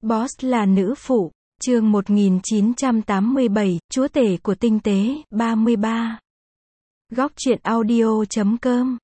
Boss là nữ phụ, chương 1987, chúa tể của tinh tế, 33. Góc truyện audio.com.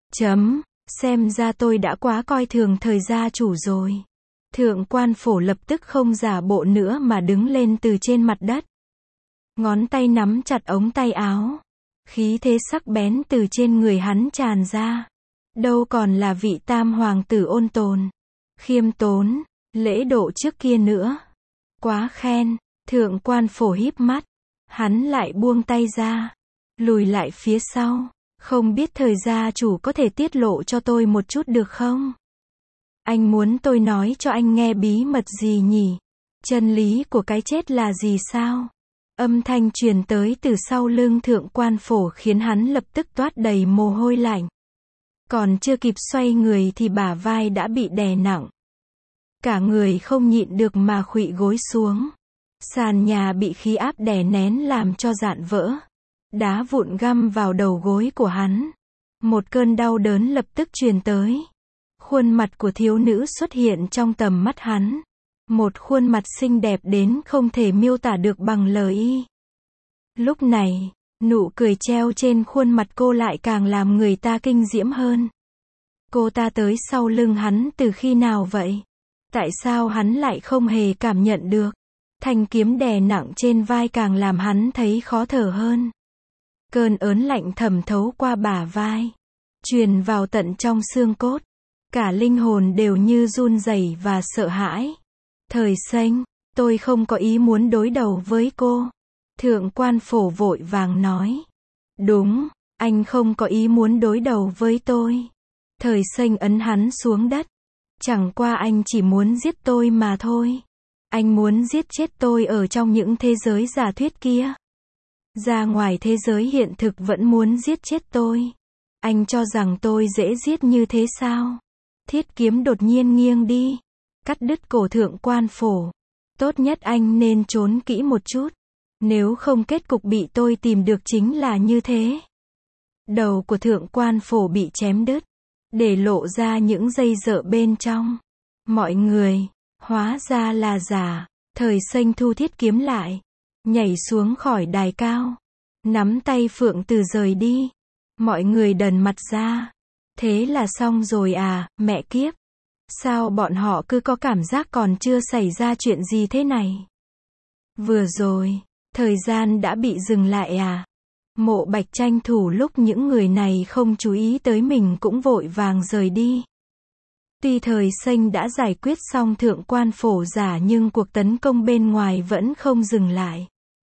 Xem ra tôi đã quá coi thường thời gia chủ rồi. Thượng quan phổ lập tức không giả bộ nữa mà đứng lên từ trên mặt đất. Ngón tay nắm chặt ống tay áo. Khí thế sắc bén từ trên người hắn tràn ra. Đâu còn là vị tam hoàng tử ôn tồn, khiêm tốn, lễ độ trước kia nữa. Quá khen, thượng quan phổ híp mắt. Hắn lại buông tay ra, lùi lại phía sau. Không biết thời gia chủ có thể tiết lộ cho tôi một chút được không? Anh muốn tôi nói cho anh nghe bí mật gì nhỉ? Chân lý của cái chết là gì sao? Âm thanh truyền tới từ sau lưng thượng quan phổ khiến hắn lập tức toát đầy mồ hôi lạnh. Còn chưa kịp xoay người thì bả vai đã bị đè nặng. Cả người không nhịn được mà khuỵu gối xuống. Sàn nhà bị khí áp đè nén làm cho dạn vỡ. Đá vụn găm vào đầu gối của hắn. Một cơn đau đớn lập tức truyền tới. Khuôn mặt của thiếu nữ xuất hiện trong tầm mắt hắn. Một khuôn mặt xinh đẹp đến không thể miêu tả được bằng lời. Lúc này, nụ cười treo trên khuôn mặt cô lại càng làm người ta kinh diễm hơn. Cô ta tới sau lưng hắn từ khi nào vậy? Tại sao hắn lại không hề cảm nhận được? Thanh kiếm đè nặng trên vai càng làm hắn thấy khó thở hơn. Cơn ớn lạnh thẩm thấu qua bả vai, truyền vào tận trong xương cốt. Cả linh hồn đều như run rẩy và sợ hãi. Thời xanh, tôi không có ý muốn đối đầu với cô. Thượng quan phổ vội vàng nói. Đúng, anh không có ý muốn đối đầu với tôi. Thời xanh ấn hắn xuống đất. Chẳng qua anh chỉ muốn giết tôi mà thôi. Anh muốn giết chết tôi ở trong những thế giới giả thuyết kia. Ra ngoài thế giới hiện thực vẫn muốn giết chết tôi. Anh cho rằng tôi dễ giết như thế sao? Thiết kiếm đột nhiên nghiêng đi, cắt đứt cổ thượng quan phổ. Tốt nhất anh nên trốn kỹ một chút. Nếu không kết cục bị tôi tìm được chính là như thế. Đầu của thượng quan phổ bị chém đứt, để lộ ra những dây dợ bên trong. Mọi người, hóa ra là giả. Thời xanh thu thiết kiếm lại, nhảy xuống khỏi đài cao, nắm tay Phượng Từ rời đi. Mọi người đần mặt ra. Thế là xong rồi à, mẹ kiếp. Sao bọn họ cứ có cảm giác còn chưa xảy ra chuyện gì thế này? Vừa rồi, thời gian đã bị dừng lại à? Mộ Bạch tranh thủ lúc những người này không chú ý tới mình cũng vội vàng rời đi. Tuy thời xanh đã giải quyết xong thượng quan phổ giả nhưng cuộc tấn công bên ngoài vẫn không dừng lại.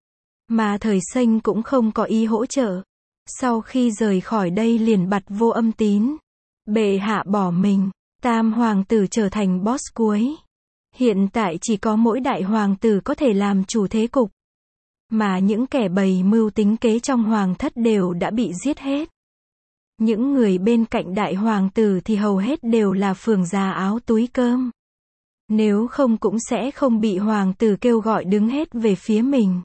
Mà thời xanh cũng không có ý hỗ trợ. Sau khi rời khỏi đây liền bặt vô âm tín. Bệ hạ bỏ mình, tam hoàng tử trở thành boss cuối. Hiện tại chỉ có mỗi đại hoàng tử có thể làm chủ thế cục. Mà những kẻ bày mưu tính kế trong hoàng thất đều đã bị giết hết. Những người bên cạnh đại hoàng tử thì hầu hết đều là phường già áo túi cơm. Nếu không cũng sẽ không bị hoàng tử kêu gọi đứng hết về phía mình.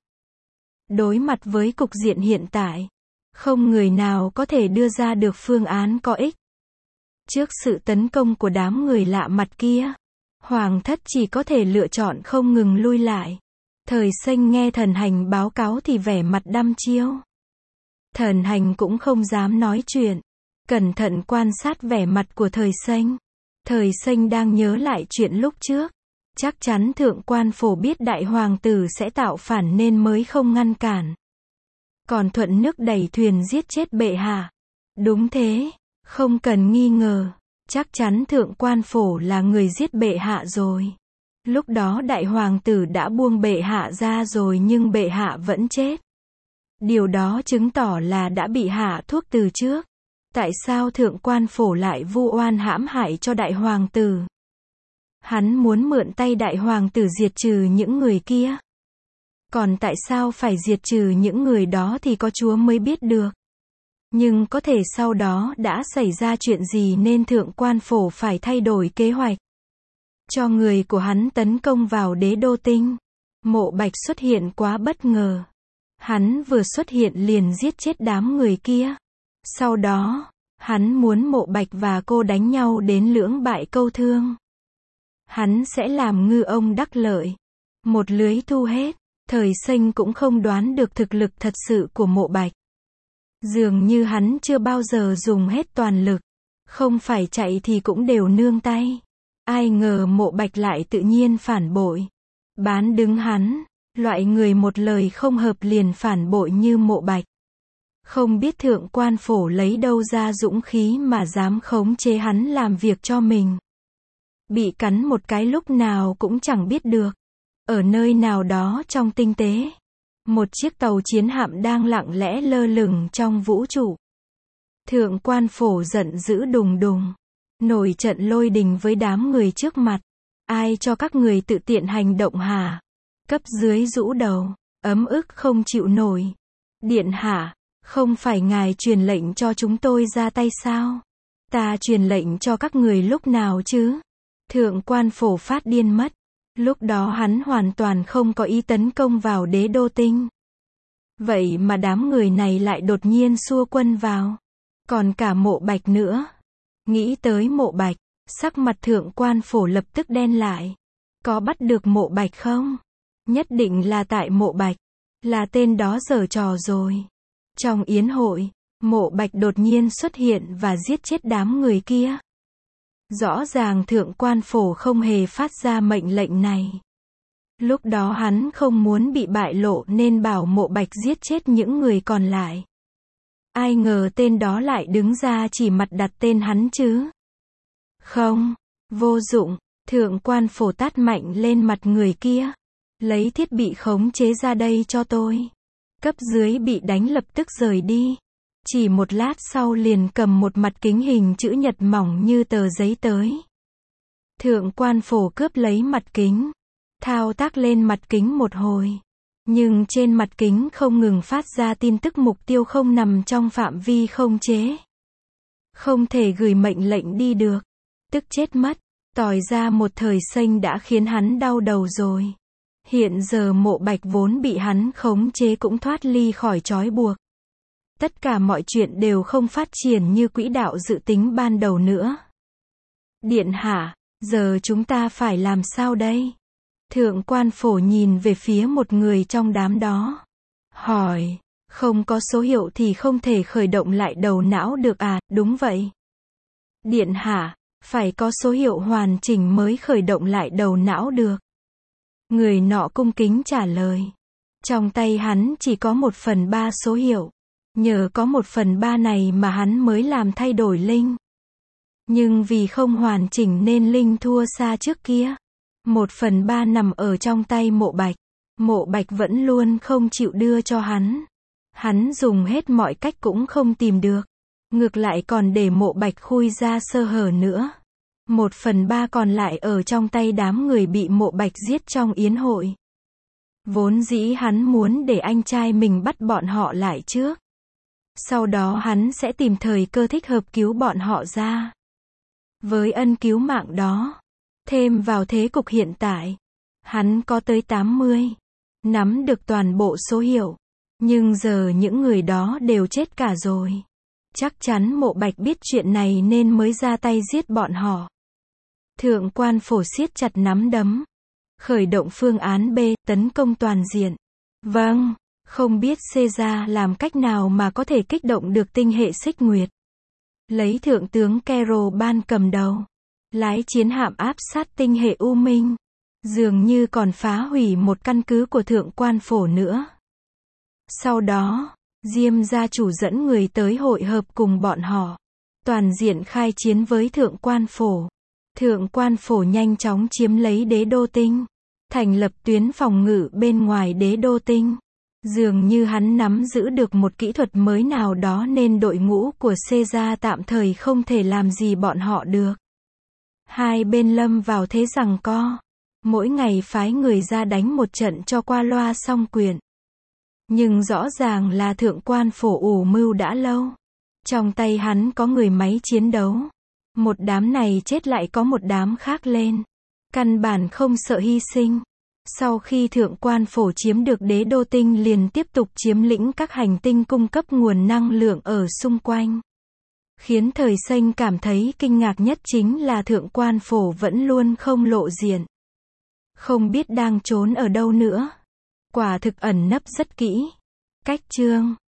Đối mặt với cục diện hiện tại, không người nào có thể đưa ra được phương án có ích. Trước sự tấn công của đám người lạ mặt kia, hoàng thất chỉ có thể lựa chọn không ngừng lui lại. Thời xanh nghe thần hành báo cáo thì vẻ mặt đăm chiêu. Thần hành cũng không dám nói chuyện, cẩn thận quan sát vẻ mặt của thời xanh. Thời xanh đang nhớ lại chuyện lúc trước. Chắc chắn thượng quan phổ biết đại hoàng tử sẽ tạo phản nên mới không ngăn cản. Còn thuận nước đẩy thuyền giết chết bệ hạ. Đúng thế, không cần nghi ngờ. Chắc chắn thượng quan phổ là người giết bệ hạ rồi. Lúc đó đại hoàng tử đã buông bệ hạ ra rồi nhưng bệ hạ vẫn chết. Điều đó chứng tỏ là đã bị hạ thuốc từ trước. Tại sao thượng quan phổ lại vu oan hãm hại cho đại hoàng tử? Hắn muốn mượn tay đại hoàng tử diệt trừ những người kia. Còn tại sao phải diệt trừ những người đó thì có Chúa mới biết được. Nhưng có thể sau đó đã xảy ra chuyện gì nên thượng quan phổ phải thay đổi kế hoạch. Cho người của hắn tấn công vào đế đô tinh. Mộ Bạch xuất hiện quá bất ngờ. Hắn vừa xuất hiện liền giết chết đám người kia. Sau đó, hắn muốn Mộ Bạch và cô đánh nhau đến lưỡng bại câu thương. Hắn sẽ làm ngư ông đắc lợi. Một lưới thu hết. Thời Xanh cũng không đoán được thực lực thật sự của Mộ Bạch. Dường như hắn chưa bao giờ dùng hết toàn lực. Không phải chạy thì cũng đều nương tay. Ai ngờ Mộ Bạch lại tự nhiên phản bội. Bán đứng hắn. Loại người một lời không hợp liền phản bội như Mộ Bạch. Không biết Thượng Quan Phổ lấy đâu ra dũng khí mà dám khống chế hắn làm việc cho mình. Bị cắn một cái lúc nào cũng chẳng biết được. Ở nơi nào đó trong tinh tế, một chiếc tàu chiến hạm đang lặng lẽ lơ lửng trong vũ trụ. Thượng Quan Phổ giận dữ đùng đùng, nổi trận lôi đình với đám người trước mặt. Ai cho các người tự tiện hành động hả? Cấp dưới rũ đầu, ấm ức không chịu nổi. Điện hạ, không phải ngài truyền lệnh cho chúng tôi ra tay sao? Ta truyền lệnh cho các người lúc nào chứ? Thượng Quan Phổ phát điên mất. Lúc đó hắn hoàn toàn không có ý tấn công vào Đế Đô Tinh. Vậy mà đám người này lại đột nhiên xua quân vào. Còn cả Mộ Bạch nữa. Nghĩ tới Mộ Bạch, sắc mặt Thượng Quan Phổ lập tức đen lại. Có bắt được Mộ Bạch không? Nhất định là tại Mộ Bạch. Là tên đó giở trò rồi. Trong yến hội, Mộ Bạch đột nhiên xuất hiện và giết chết đám người kia. Rõ ràng Thượng Quan Phổ không hề phát ra mệnh lệnh này. Lúc đó hắn không muốn bị bại lộ nên bảo Mộ Bạch giết chết những người còn lại. Ai ngờ tên đó lại đứng ra chỉ mặt đặt tên hắn chứ. Không, vô dụng, Thượng Quan Phổ tát mạnh lên mặt người kia. Lấy thiết bị khống chế ra đây cho tôi. Cấp dưới bị đánh lập tức rời đi. Chỉ một lát sau liền cầm một mặt kính hình chữ nhật mỏng như tờ giấy tới. Thượng Quan Phổ cướp lấy mặt kính. Thao tác lên mặt kính một hồi. Nhưng trên mặt kính không ngừng phát ra tin tức mục tiêu không nằm trong phạm vi không chế. Không thể gửi mệnh lệnh đi được. Tức chết mất. Tỏi ra một thời Xanh đã khiến hắn đau đầu rồi. Hiện giờ Mộ Bạch vốn bị hắn khống chế cũng thoát ly khỏi trói buộc. Tất cả mọi chuyện đều không phát triển như quỹ đạo dự tính ban đầu nữa. Điện hạ, giờ chúng ta phải làm sao đây? Thượng Quan Phổ nhìn về phía một người trong đám đó. Hỏi, không có số hiệu thì không thể khởi động lại đầu não được à? Đúng vậy. Điện hạ, phải có số hiệu hoàn chỉnh mới khởi động lại đầu não được. Người nọ cung kính trả lời. Trong tay hắn chỉ có 1/3 số hiệu. Nhờ có 1/3 này mà hắn mới làm thay đổi Linh. Nhưng vì không hoàn chỉnh nên Linh thua xa trước kia. 1/3 nằm ở trong tay Mộ Bạch. Mộ Bạch vẫn luôn không chịu đưa cho hắn. Hắn dùng hết mọi cách cũng không tìm được. Ngược lại còn để Mộ Bạch khui ra sơ hở nữa. 1/3 còn lại ở trong tay đám người bị Mộ Bạch giết trong yến hội. Vốn dĩ hắn muốn để anh trai mình bắt bọn họ lại trước. Sau đó hắn sẽ tìm thời cơ thích hợp cứu bọn họ ra. Với ân cứu mạng đó, thêm vào thế cục hiện tại, hắn có tới 80. Nắm được toàn bộ số hiệu. Nhưng giờ những người đó đều chết cả rồi. Chắc chắn Mộ Bạch biết chuyện này nên mới ra tay giết bọn họ. Thượng Quan Phổ siết chặt nắm đấm. Khởi động phương án B, tấn công toàn diện. Vâng, không biết Caesar làm cách nào mà có thể kích động được tinh hệ Xích Nguyệt. Lấy Thượng tướng Kero Ban cầm đầu. Lái chiến hạm áp sát tinh hệ U Minh. Dường như còn phá hủy một căn cứ của Thượng Quan Phổ nữa. Sau đó, Diêm gia chủ dẫn người tới hội hợp cùng bọn họ. Toàn diện khai chiến với Thượng Quan Phổ. Thượng Quan Phổ nhanh chóng chiếm lấy Đế Đô Tinh. Thành lập tuyến phòng ngự bên ngoài Đế Đô Tinh. Dường như hắn nắm giữ được một kỹ thuật mới nào đó nên đội ngũ của Caesar tạm thời không thể làm gì bọn họ được. Hai bên lâm vào thế giằng co. Mỗi ngày phái người ra đánh một trận cho qua loa xong quyển. Nhưng rõ ràng là Thượng Quan Phổ ủ mưu đã lâu. Trong tay hắn có người máy chiến đấu. Một đám này chết lại có một đám khác lên. Căn bản không sợ hy sinh. Sau khi Thượng Quan Phổ chiếm được Đế Đô Tinh liền tiếp tục chiếm lĩnh các hành tinh cung cấp nguồn năng lượng ở xung quanh. Khiến thời Xanh cảm thấy kinh ngạc nhất chính là thượng quan phổ vẫn luôn không lộ diện. Không biết đang trốn ở đâu nữa. Quả thực ẩn nấp rất kỹ. Cách chương